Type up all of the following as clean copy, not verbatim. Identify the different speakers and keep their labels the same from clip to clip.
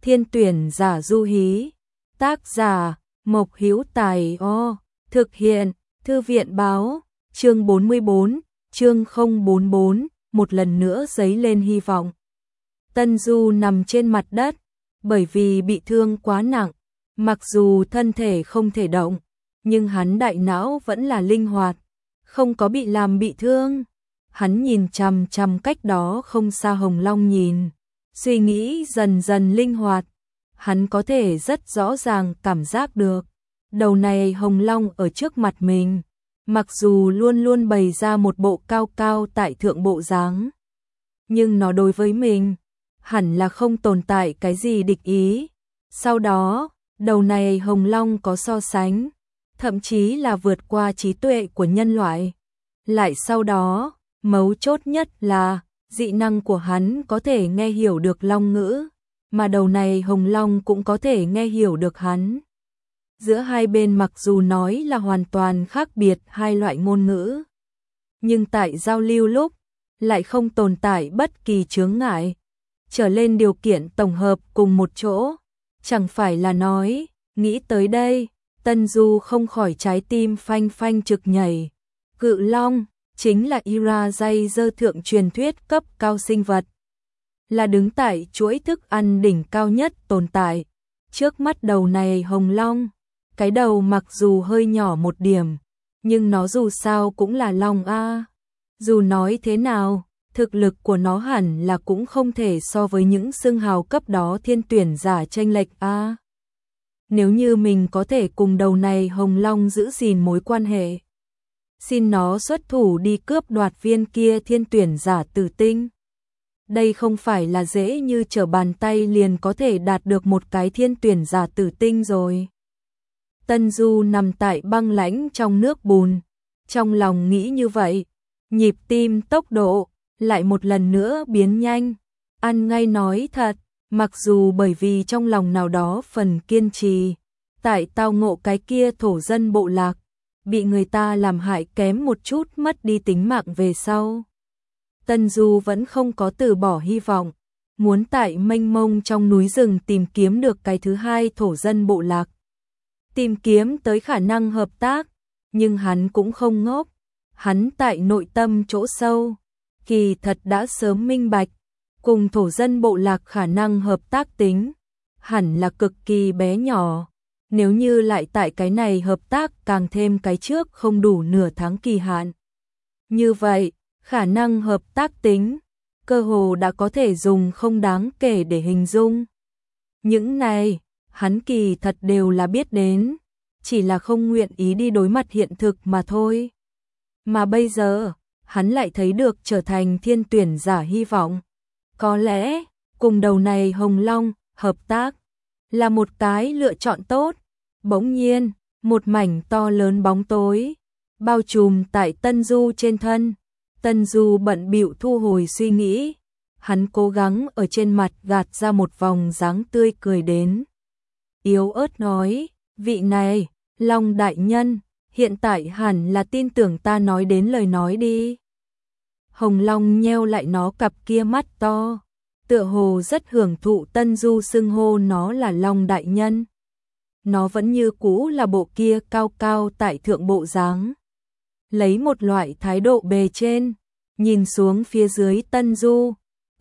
Speaker 1: Thiên tuyển giả du hí. Tác giả Mộc Hữu Tài. Thực hiện Thư viện báo. Chương 44, chương 044, một lần nữa dấy lên hy vọng. Tân Du nằm trên mặt đất, bởi vì bị thương quá nặng, mặc dù thân thể không thể động, nhưng hắn đại não vẫn là linh hoạt, không có bị làm bị thương. Hắn nhìn chằm chằm cách đó không xa Hồng Long nhìn, suy nghĩ dần dần linh hoạt. Hắn có thể rất rõ ràng cảm giác được, đầu này Hồng Long ở trước mặt mình, mặc dù luôn luôn bày ra một bộ cao cao tại thượng bộ dáng, nhưng nó đối với mình hẳn là không tồn tại cái gì địch ý. Sau đó, đầu này Hồng Long có so sánh, thậm chí là vượt qua trí tuệ của nhân loại. Lại sau đó, mấu chốt nhất là dị năng của hắn có thể nghe hiểu được long ngữ, mà đầu này Hồng Long cũng có thể nghe hiểu được hắn. Giữa hai bên mặc dù nói là hoàn toàn khác biệt hai loại ngôn ngữ, nhưng tại giao lưu lúc lại không tồn tại bất kỳ chướng ngại. Trở lên điều kiện tổng hợp cùng một chỗ, chẳng phải là nói, nghĩ tới đây, Tân Du không khỏi trái tim phanh phanh trực nhảy. Cự long chính là Iraiser thượng truyền thuyết cấp cao sinh vật, là đứng tại chuỗi thức ăn đỉnh cao nhất tồn tại. Trước mắt đầu này Hồng Long, cái đầu mặc dù hơi nhỏ một điểm, nhưng nó dù sao cũng là long a. Dù nói thế nào, thực lực của nó hẳn là cũng không thể so với những xưng hào cấp đó thiên tuyển giả chênh lệch a. Nếu như mình có thể cùng đầu này Hồng Long giữ gìn mối quan hệ, xin nó xuất thủ đi cướp đoạt viên kia thiên tuyển giả tử tinh. Đây không phải là dễ như trở bàn tay liền có thể đạt được một cái thiên tuyển giả tử tinh rồi. Tân Du nằm tại băng lãnh trong nước bùn, trong lòng nghĩ như vậy, nhịp tim tốc độ lại một lần nữa biến nhanh. Ăn ngay nói thật, mặc dù bởi vì trong lòng nào đó phần kiên trì, tại tao ngộ cái kia thổ dân bộ lạc, bị người ta làm hại kém một chút mất đi tính mạng về sau, Tân Du vẫn không có từ bỏ hy vọng, muốn tại mênh mông trong núi rừng tìm kiếm được cái thứ hai thổ dân bộ lạc, tìm kiếm tới khả năng hợp tác. Nhưng hắn cũng không ngốc, hắn tại nội tâm chỗ sâu kỳ thật đã sớm minh bạch, cùng thổ dân bộ lạc khả năng hợp tác tính hẳn là cực kỳ bé nhỏ. Nếu như lại tại cái này hợp tác càng thêm cái trước không đủ nửa tháng kỳ hạn, như vậy khả năng hợp tác tính cơ hồ đã có thể dùng không đáng kể để hình dung. Những này hắn kỳ thật đều là biết đến, chỉ là không nguyện ý đi đối mặt hiện thực mà thôi. Mà bây giờ hắn lại thấy được trở thành thiên tuyển giả hy vọng. Có lẽ cùng đầu này Hồng Long hợp tác là một cái lựa chọn tốt. Bỗng nhiên, một mảnh to lớn bóng tối bao trùm tại Tân Du trên thân. Tân Du bận bịu thu hồi suy nghĩ, hắn cố gắng ở trên mặt gạt ra một vòng dáng tươi cười đến. Yếu ớt nói, vị này, Long đại nhân, hiện tại hẳn là tin tưởng ta nói đến lời nói đi. Hồng Long nheo lại nó cặp kia mắt to, tựa hồ rất hưởng thụ Tân Du xưng hô nó là Long đại nhân. Nó vẫn như cũ là bộ kia cao cao tại thượng bộ dáng, lấy một loại thái độ bề trên, nhìn xuống phía dưới Tân Du.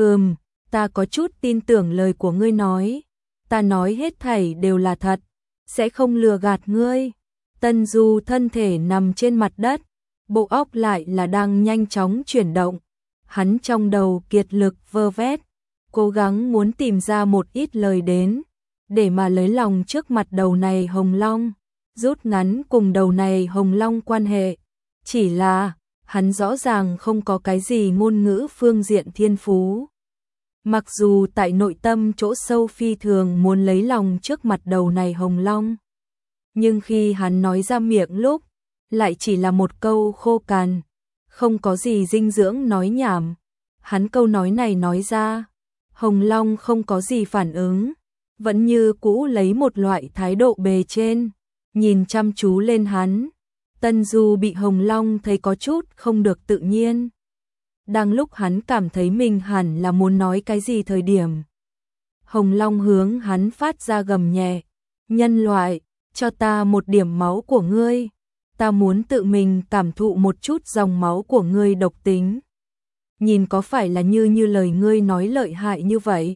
Speaker 1: Ta có chút tin tưởng lời của ngươi nói, ta nói hết thảy đều là thật, sẽ không lừa gạt ngươi. Tân Du thân thể nằm trên mặt đất, bộ óc lại là đang nhanh chóng chuyển động. Hắn trong đầu kiệt lực vơ vét, cố gắng muốn tìm ra một ít lời đến, để mà lấy lòng trước mặt đầu này Hồng Long, rút ngắn cùng đầu này Hồng Long quan hệ. Chỉ là, hắn rõ ràng không có cái gì ngôn ngữ phương diện thiên phú. Mặc dù tại nội tâm chỗ sâu phi thường muốn lấy lòng trước mặt đầu này Hồng Long, nhưng khi hắn nói ra miệng lúc, lại chỉ là một câu khô cằn, không có gì dinh dưỡng nói nhảm. Hắn câu nói này nói ra, Hồng Long không có gì phản ứng, vẫn như cũ lấy một loại thái độ bề trên, nhìn chăm chú lên hắn. Tân Du bị Hồng Long thấy có chút không được tự nhiên. Đang lúc hắn cảm thấy mình hẳn là muốn nói cái gì thời điểm, Hồng Long hướng hắn phát ra gầm nhẹ, nhân loại, cho ta một điểm máu của ngươi, ta muốn tự mình cảm thụ một chút dòng máu của ngươi độc tính. Nhìn có phải là như lời ngươi nói lợi hại như vậy?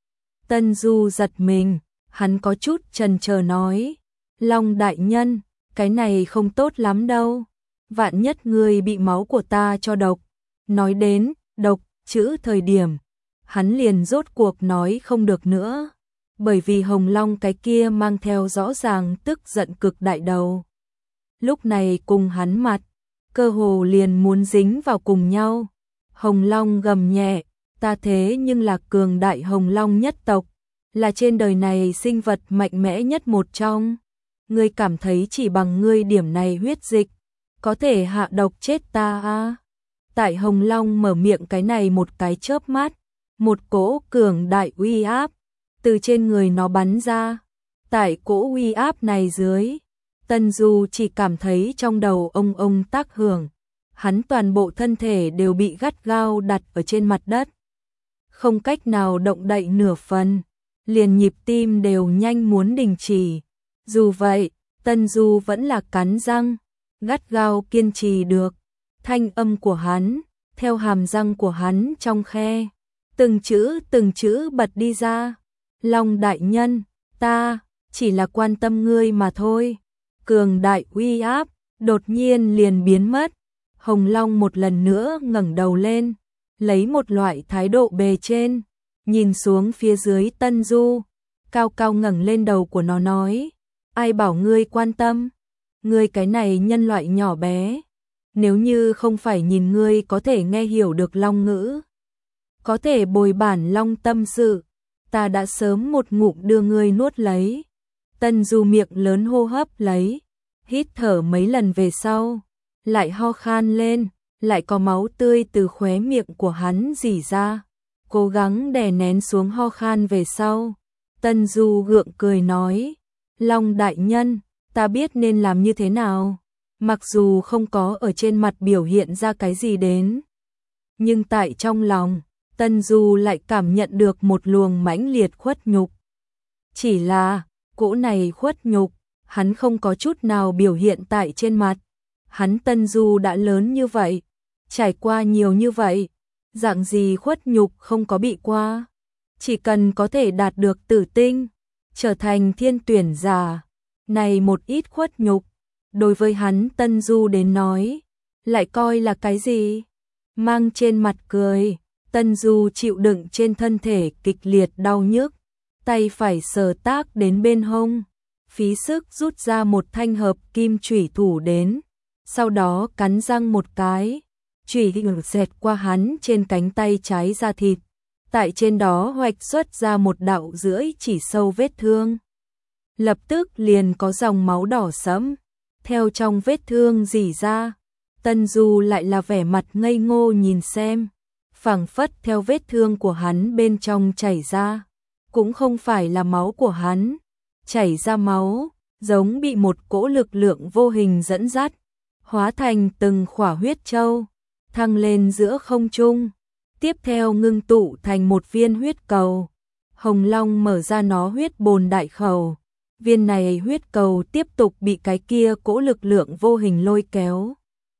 Speaker 1: Tân Du giật mình, hắn có chút chần chờ nói, Long đại nhân, cái này không tốt lắm đâu, vạn nhất ngươi bị máu của ta cho độc. Nói đến độc chữ thời điểm, hắn liền rốt cuộc nói không được nữa, bởi vì Hồng Long cái kia mang theo rõ ràng tức giận cực đại đầu. Lúc này cùng hắn mặt, cơ hồ liền muốn dính vào cùng nhau. Hồng Long gầm nhẹ, ta thế nhưng là cường đại Hồng Long nhất tộc, là trên đời này sinh vật mạnh mẽ nhất một trong. Ngươi cảm thấy chỉ bằng ngươi điểm này huyết dịch, có thể hạ độc chết ta à? Tại Hồng Long mở miệng cái này một cái chớp mắt, một cỗ cường đại uy áp từ trên người nó bắn ra. Tại cỗ uy áp này dưới, Tân Du chỉ cảm thấy trong đầu ông tác hưởng, hắn toàn bộ thân thể đều bị gắt gao đặt ở trên mặt đất, không cách nào động đậy nửa phần, liền nhịp tim đều nhanh muốn đình chỉ. Dù vậy, Tân Du vẫn là cắn răng, gắt gao kiên trì được. Thanh âm của hắn, theo hàm răng của hắn trong khe, từng chữ bật đi ra. Long đại nhân, ta chỉ là quan tâm ngươi mà thôi. Cường đại uy áp đột nhiên liền biến mất. Hồng Long một lần nữa ngẩng đầu lên, lấy một loại thái độ bề trên, nhìn xuống phía dưới Tân Du, cao cao ngẩng lên đầu của nó nói, ai bảo ngươi quan tâm, ngươi cái này nhân loại nhỏ bé, nếu như không phải nhìn ngươi có thể nghe hiểu được long ngữ, có thể bồi bản long tâm sự, ta đã sớm một ngụm đưa ngươi nuốt lấy. Tân Du miệng lớn hô hấp lấy, hít thở mấy lần về sau, lại ho khan lên, lại có máu tươi từ khóe miệng của hắn rỉ ra, cố gắng đè nén xuống ho khan về sau. Tân Du gượng cười nói, Long đại nhân, ta biết nên làm như thế nào, mặc dù không có ở trên mặt biểu hiện ra cái gì đến, nhưng tại trong lòng, Tân Du lại cảm nhận được một luồng mãnh liệt khuất nhục. Chỉ là, cỗ này khuất nhục, hắn không có chút nào biểu hiện tại trên mặt. Hắn Tân Du đã lớn như vậy, trải qua nhiều như vậy, dạng gì khuất nhục không có bị qua. Chỉ cần có thể đạt được tử tinh, trở thành thiên tuyển giả, này một ít khuất nhục, đối với hắn Tân Du đến nói, lại coi là cái gì? Mang trên mặt cười, Tân Du chịu đựng trên thân thể kịch liệt đau nhức, tay phải sờ tác đến bên hông, phí sức rút ra một thanh hợp kim chủy thủ đến, sau đó cắn răng một cái, chủy xẹt qua hắn trên cánh tay trái da thịt, tại trên đó hoạch xuất ra một đạo rưỡi chỉ sâu vết thương. Lập tức liền có dòng máu đỏ sẫm theo trong vết thương rỉ ra. Tân Du lại là vẻ mặt ngây ngô nhìn xem, phảng phất theo vết thương của hắn bên trong chảy ra, cũng không phải là máu của hắn, chảy ra máu, giống bị một cỗ lực lượng vô hình dẫn dắt, hóa thành từng khỏa huyết châu, thăng lên giữa không trung, tiếp theo ngưng tụ thành một viên huyết cầu. Hồng Long mở ra nó huyết bồn đại khẩu, viên này huyết cầu tiếp tục bị cái kia cỗ lực lượng vô hình lôi kéo.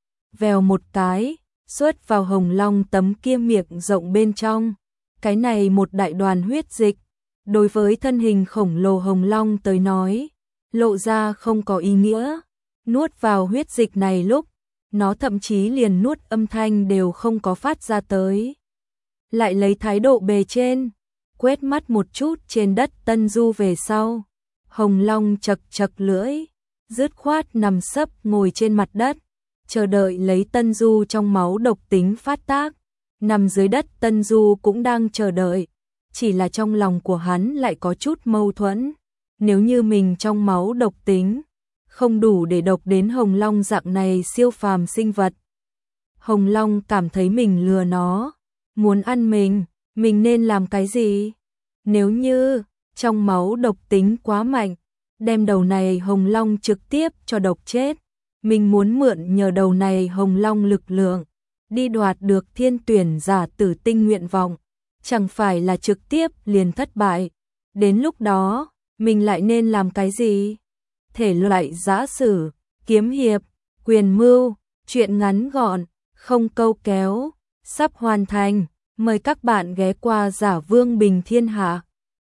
Speaker 1: Vèo một cái, xuất vào Hồng Long tấm kia miệng rộng bên trong, cái này một đại đoàn huyết dịch, đối với thân hình khổng lồ Hồng Long tới nói, lộ ra không có ý nghĩa. Nuốt vào huyết dịch này lúc, nó thậm chí liền nuốt âm thanh đều không có phát ra tới. Lại lấy thái độ bề trên, quét mắt một chút trên đất Tân Du về sau, Hồng Long chật chật lưỡi, dứt khoát nằm sấp ngồi trên mặt đất, chờ đợi lấy Tân Du trong máu độc tính phát tác. Nằm dưới đất Tân Du cũng đang chờ đợi, chỉ là trong lòng của hắn lại có chút mâu thuẫn. Nếu như mình trong máu độc tính không đủ để độc đến Hồng Long dạng này siêu phàm sinh vật, Hồng Long cảm thấy mình lừa nó, muốn ăn mình nên làm cái gì? Nếu như trong máu độc tính quá mạnh, đem đầu này Hồng Long trực tiếp cho độc chết, mình muốn mượn nhờ đầu này Hồng Long lực lượng, đi đoạt được thiên tuyển giả tử tinh nguyện vọng, chẳng phải là trực tiếp liền thất bại. Đến lúc đó, mình lại nên làm cái gì? Thể loại giã sử, kiếm hiệp, quyền mưu, truyện ngắn gọn, không câu kéo, sắp hoàn thành. Mời các bạn ghé qua Giả Vương Bình Thiên Hạ.